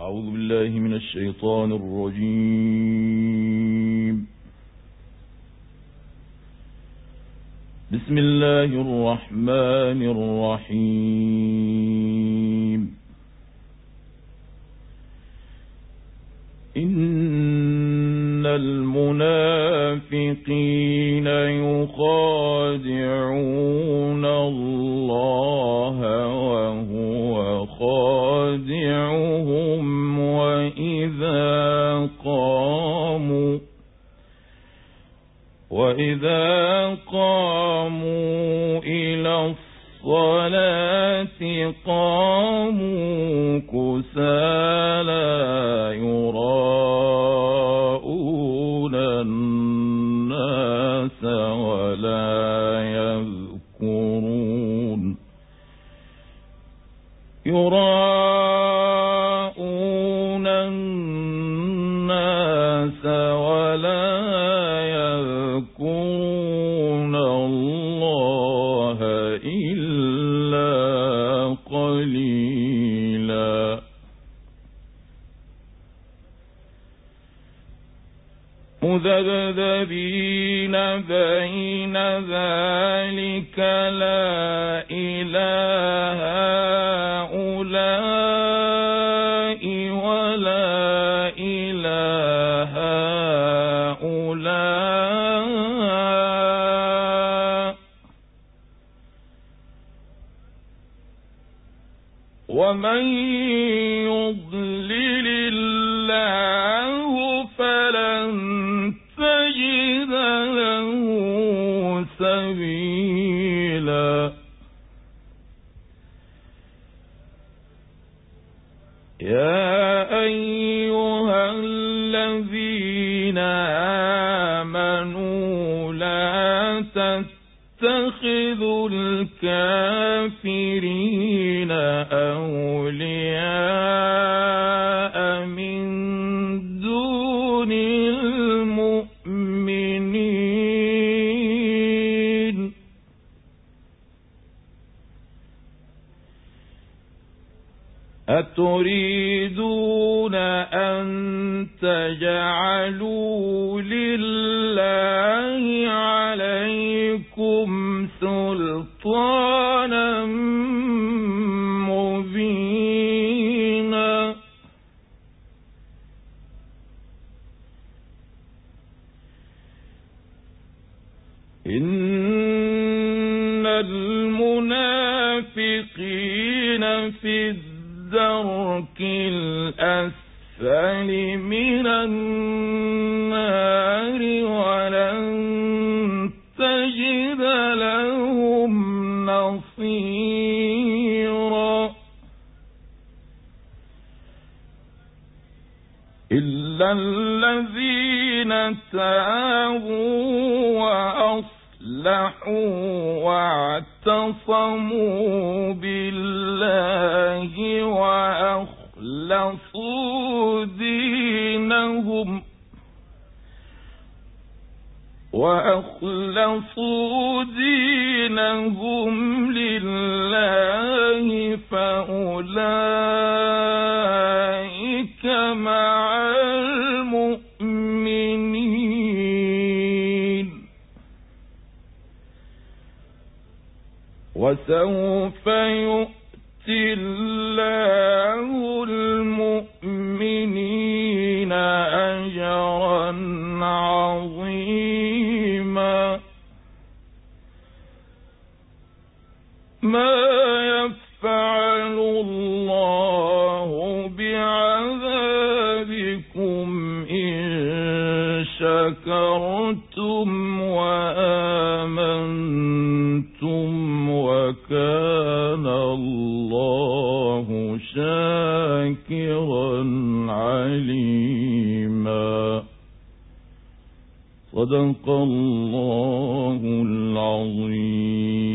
أعوذ بالله من الشيطان الرجيم. بسم الله الرحمن الرحيم. إن المنافقين يخادعون الله وهو خادعهم وإذا قاموا إلى الصلاة قاموا كسالى يراءون الناس ولا يذكرون الله إلا قليلا. مذبذبين بين ذلك لا إله هؤلاء ولا إله هؤلاء ومن يضلل الله فلن تجد له سبيلا. يا أيها الذين آمنوا لا تتخذوا الكافرين أولياء من دون المؤمنين. أتريدون أن تجعلوا لله عليكم سلطانا مبينا. إن المنافقين في الدرك الأسفل من النار ولن تجد لهم نصيرا. إلا الذين تابوا وأصلحوا واعتصموا بالله وأخلصوا دينهم لله فأولئك مع المؤمنين. وسوف يؤتي الله المؤمنين أجرا عظيما. ما يفعل الله بعذابكم إن شكرتم وآمنتم وكان الله شاكرا عليما. صدق الله العظيم.